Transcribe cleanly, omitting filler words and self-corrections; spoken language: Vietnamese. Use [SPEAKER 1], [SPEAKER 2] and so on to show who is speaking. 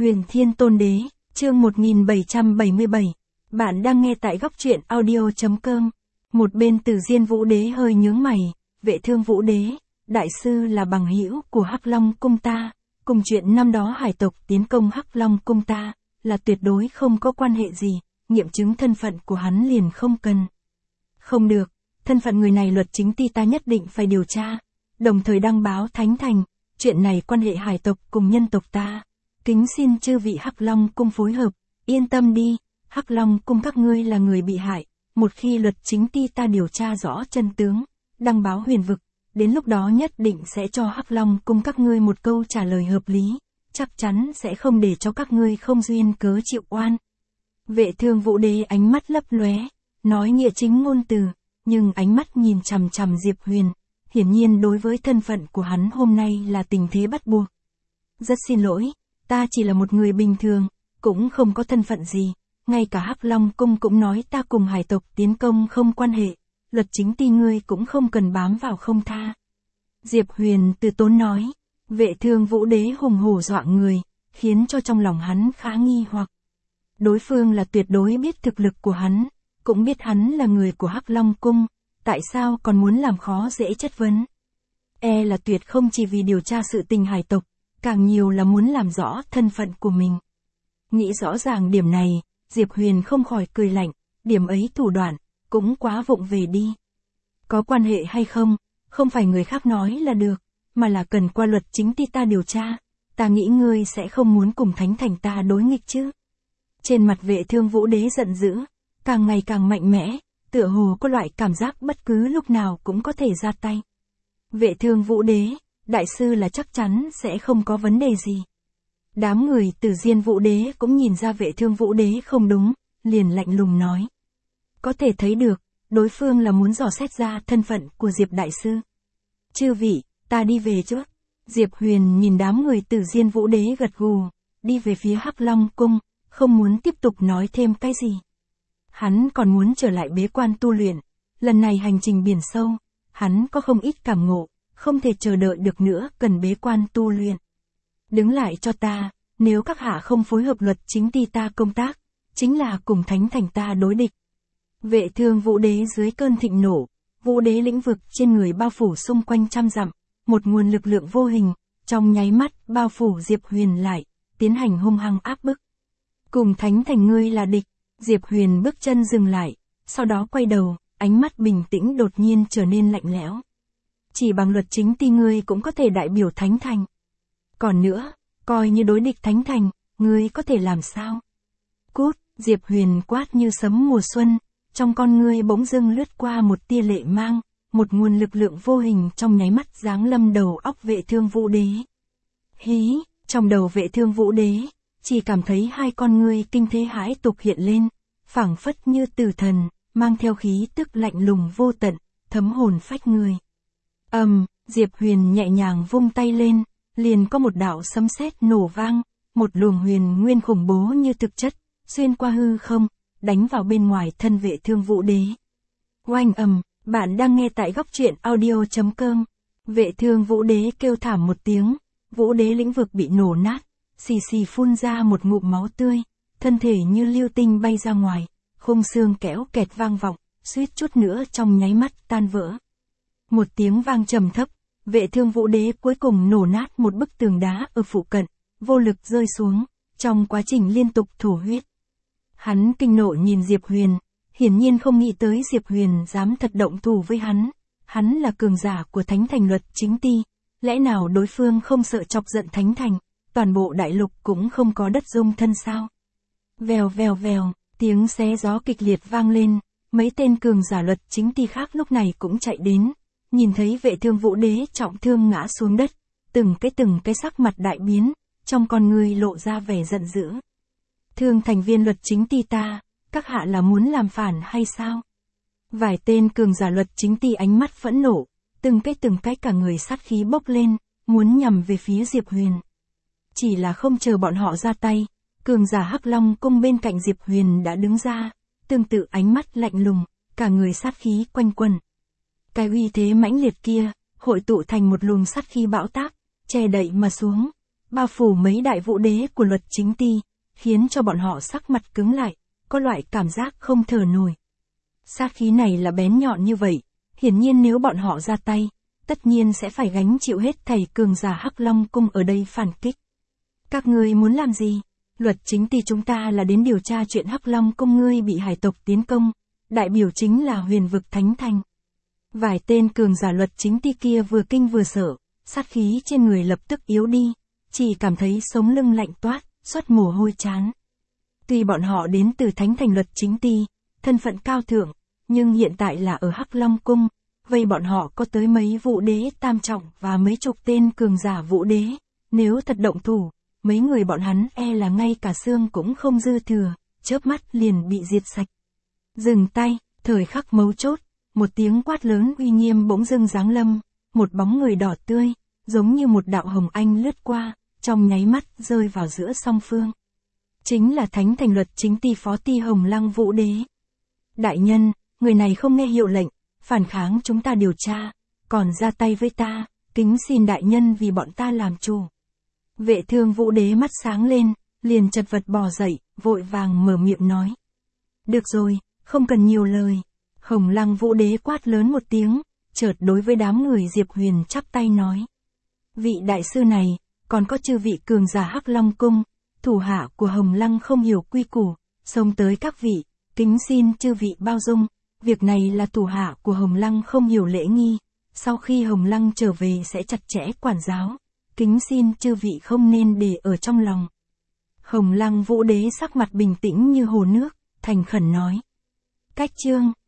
[SPEAKER 1] Huyền Thiên Tôn Đế, chương 1777. Bạn đang nghe tại góc truyện audio.com. Một bên Tử Diên Vũ Đế hơi nhướng mày, Vệ Thương Vũ Đế, đại sư là bằng hữu của Hắc Long cung ta, cùng chuyện năm đó hải tộc tiến công Hắc Long cung ta, là tuyệt đối không có quan hệ gì, nghiệm chứng thân phận của hắn liền không cần. Không được, thân phận người này luật chính ti ta nhất định phải điều tra, đồng thời đăng báo thánh thành, chuyện này quan hệ hải tộc cùng nhân tộc ta. Kính xin chư vị Hắc Long cung phối hợp, yên tâm đi, Hắc Long cung các ngươi là người bị hại, một khi luật chính ti ta điều tra rõ chân tướng, đăng báo huyền vực, đến lúc đó nhất định sẽ cho Hắc Long cung các ngươi một câu trả lời hợp lý, chắc chắn sẽ không để cho các ngươi không duyên cớ chịu oan. Vệ Thương Vũ Đế ánh mắt lấp lóe, nói nghĩa chính ngôn từ, nhưng ánh mắt nhìn chằm chằm Diệp Huyền, hiển nhiên đối với thân phận của hắn hôm nay là tình thế bắt buộc. Rất xin lỗi, ta chỉ là một người bình thường, cũng không có thân phận gì, ngay cả Hắc Long cung cũng nói ta cùng hải tộc tiến công không quan hệ, luật chính ti ngươi cũng không cần bám vào không tha. Diệp Huyền từ tốn nói, Vệ Thương Vũ Đế hùng hổ dọa người, khiến cho trong lòng hắn khá nghi hoặc. Đối phương là tuyệt đối biết thực lực của hắn, cũng biết hắn là người của Hắc Long cung, tại sao còn muốn làm khó dễ chất vấn. Là tuyệt không chỉ vì điều tra sự tình hải tộc, càng nhiều là muốn làm rõ thân phận của mình. Nghĩ rõ ràng điểm này, Diệp Huyền không khỏi cười lạnh, điểm ấy thủ đoạn, cũng quá vụng về đi. Có quan hệ hay không, không phải người khác nói là được, mà là cần qua luật chính ti ta điều tra, ta nghĩ ngươi sẽ không muốn cùng thánh thành ta đối nghịch chứ. Trên mặt Vệ Thương Vũ Đế giận dữ, càng ngày càng mạnh mẽ, tựa hồ có loại cảm giác bất cứ lúc nào cũng có thể ra tay. Vệ Thương Vũ Đế, đại sư là chắc chắn sẽ không có vấn đề gì. Đám người Tử Diên Vũ Đế cũng nhìn ra Vệ Thương Vũ Đế không đúng, liền lạnh lùng nói. Có thể thấy được, đối phương là muốn dò xét ra thân phận của Diệp đại sư. Chư vị, ta đi về trước. Diệp Huyền nhìn đám người Tử Diên Vũ Đế gật gù, đi về phía Hắc Long cung, không muốn tiếp tục nói thêm cái gì. Hắn còn muốn trở lại bế quan tu luyện, lần này hành trình biển sâu, hắn có không ít cảm ngộ, không thể chờ đợi được nữa, cần bế quan tu luyện. Đứng lại cho ta, nếu các hạ không phối hợp luật chính ti ta công tác, chính là cùng thánh thành ta đối địch. Vệ Thương Vũ Đế dưới cơn thịnh nộ, Vũ Đế lĩnh vực trên người bao phủ xung quanh trăm dặm, một nguồn lực lượng vô hình, trong nháy mắt bao phủ Diệp Huyền lại, tiến hành hung hăng áp bức. Cùng thánh thành ngươi là địch, Diệp Huyền bước chân dừng lại, sau đó quay đầu, ánh mắt bình tĩnh đột nhiên trở nên lạnh lẽo. Chỉ bằng luật chính ti ngươi cũng có thể đại biểu thánh thành. Còn nữa, coi như đối địch thánh thành, ngươi có thể làm sao? Cút, Diệp Huyền quát như sấm mùa xuân, trong con ngươi bỗng dưng lướt qua một tia lệ mang, một nguồn lực lượng vô hình trong nháy mắt giáng lâm đầu óc Vệ Thương Vũ Đế. Hí, trong đầu Vệ Thương Vũ Đế, chỉ cảm thấy hai con ngươi kinh thế hãi tục hiện lên, phảng phất như tử thần, mang theo khí tức lạnh lùng vô tận, thấm hồn phách người. Diệp Huyền nhẹ nhàng vung tay lên, liền có một đạo sấm sét nổ vang, một luồng huyền nguyên khủng bố như thực chất, xuyên qua hư không, đánh vào bên ngoài thân Vệ Thương Vũ Đế. Oanh bạn đang nghe tại góc truyện audio.com. Vệ Thương Vũ Đế kêu thảm một tiếng, Vũ Đế lĩnh vực bị nổ nát, xì xì phun ra một ngụm máu tươi, thân thể như lưu tinh bay ra ngoài, khung xương kéo kẹt vang vọng, suýt chút nữa trong nháy mắt tan vỡ. Một tiếng vang trầm thấp, Vệ Thương Vũ Đế cuối cùng nổ nát một bức tường đá ở phụ cận, vô lực rơi xuống, trong quá trình liên tục thổ huyết. Hắn kinh nộ nhìn Diệp Huyền, hiển nhiên không nghĩ tới Diệp Huyền dám thật động thủ với hắn là cường giả của thánh thành luật chính ti, lẽ nào đối phương không sợ chọc giận thánh thành, toàn bộ đại lục cũng không có đất dung thân sao? Vèo vèo vèo, tiếng xé gió kịch liệt vang lên, mấy tên cường giả luật chính ti khác lúc này cũng chạy đến, nhìn thấy Vệ Thương Vũ Đế trọng thương ngã xuống đất, từng cái sắc mặt đại biến, trong con người lộ ra vẻ giận dữ. Thương thành viên luật chính ti ta, các hạ là muốn làm phản hay sao? Vài tên cường giả luật chính ti ánh mắt phẫn nộ, từng cái cả người sát khí bốc lên, muốn nhằm về phía Diệp Huyền. Chỉ là không chờ bọn họ ra tay, cường giả Hắc Long cung bên cạnh Diệp Huyền đã đứng ra, tương tự ánh mắt lạnh lùng, cả người sát khí quanh quẩn. Cái uy thế mãnh liệt kia, hội tụ thành một luồng sát khí bão táp, che đậy mà xuống. bao phủ mấy đại vũ đế của Luật Chính Ti, khiến cho bọn họ sắc mặt cứng lại, có loại cảm giác không thở nổi. Sát khí này là bén nhọn như vậy, hiển nhiên nếu bọn họ ra tay, tất nhiên sẽ phải gánh chịu hết thảy cường giả Hắc Long Cung ở đây phản kích. Các ngươi muốn làm gì? Luật Chính Ti chúng ta là đến điều tra chuyện Hắc Long Cung ngươi bị hải tộc tiến công, đại biểu chính là Huyền vực Thánh Thành. Vài tên cường giả Luật Chính Ti kia vừa kinh vừa sợ, sát khí trên người lập tức yếu đi, chỉ cảm thấy sống lưng lạnh toát, xuất mồ hôi chán. Tuy bọn họ đến từ Thánh Thành Luật Chính Ti, thân phận cao thượng, nhưng hiện tại là ở Hắc Long Cung, vậy bọn họ có tới mấy vũ đế tam trọng và mấy chục tên cường giả vũ đế, nếu thật động thủ, mấy người bọn hắn e là ngay cả xương cũng không dư thừa, chớp mắt liền bị diệt sạch. Dừng tay, thời khắc mấu chốt, một tiếng quát lớn uy nghiêm bỗng dưng giáng lâm, một bóng người đỏ tươi, giống như một đạo hồng anh lướt qua, trong nháy mắt rơi vào giữa song phương. Chính là Thánh Thành Luật Chính Ti Phó Ti Hồng Lăng Vũ Đế. Đại nhân, người này không nghe hiệu lệnh, phản kháng chúng ta điều tra, còn ra tay với ta, kính xin đại nhân vì bọn ta làm chủ. Vệ Thương Vũ Đế mắt sáng lên, liền chật vật bò dậy, vội vàng mở miệng nói. Được rồi, không cần nhiều lời. Hồng Lăng Vũ Đế quát lớn một tiếng, chợt đối với đám người Diệp Huyền chắp tay nói. Vị đại sư này, còn có chư vị cường giả Hắc Long Cung, thủ hạ của Hồng Lăng không hiểu quy củ, xông tới các vị, kính xin chư vị bao dung, việc này là thủ hạ của Hồng Lăng không hiểu lễ nghi, sau khi Hồng Lăng trở về sẽ chặt chẽ quản giáo, kính xin chư vị không nên để ở trong lòng. Hồng Lăng Vũ Đế sắc mặt bình tĩnh như hồ nước, thành khẩn nói. Cách chương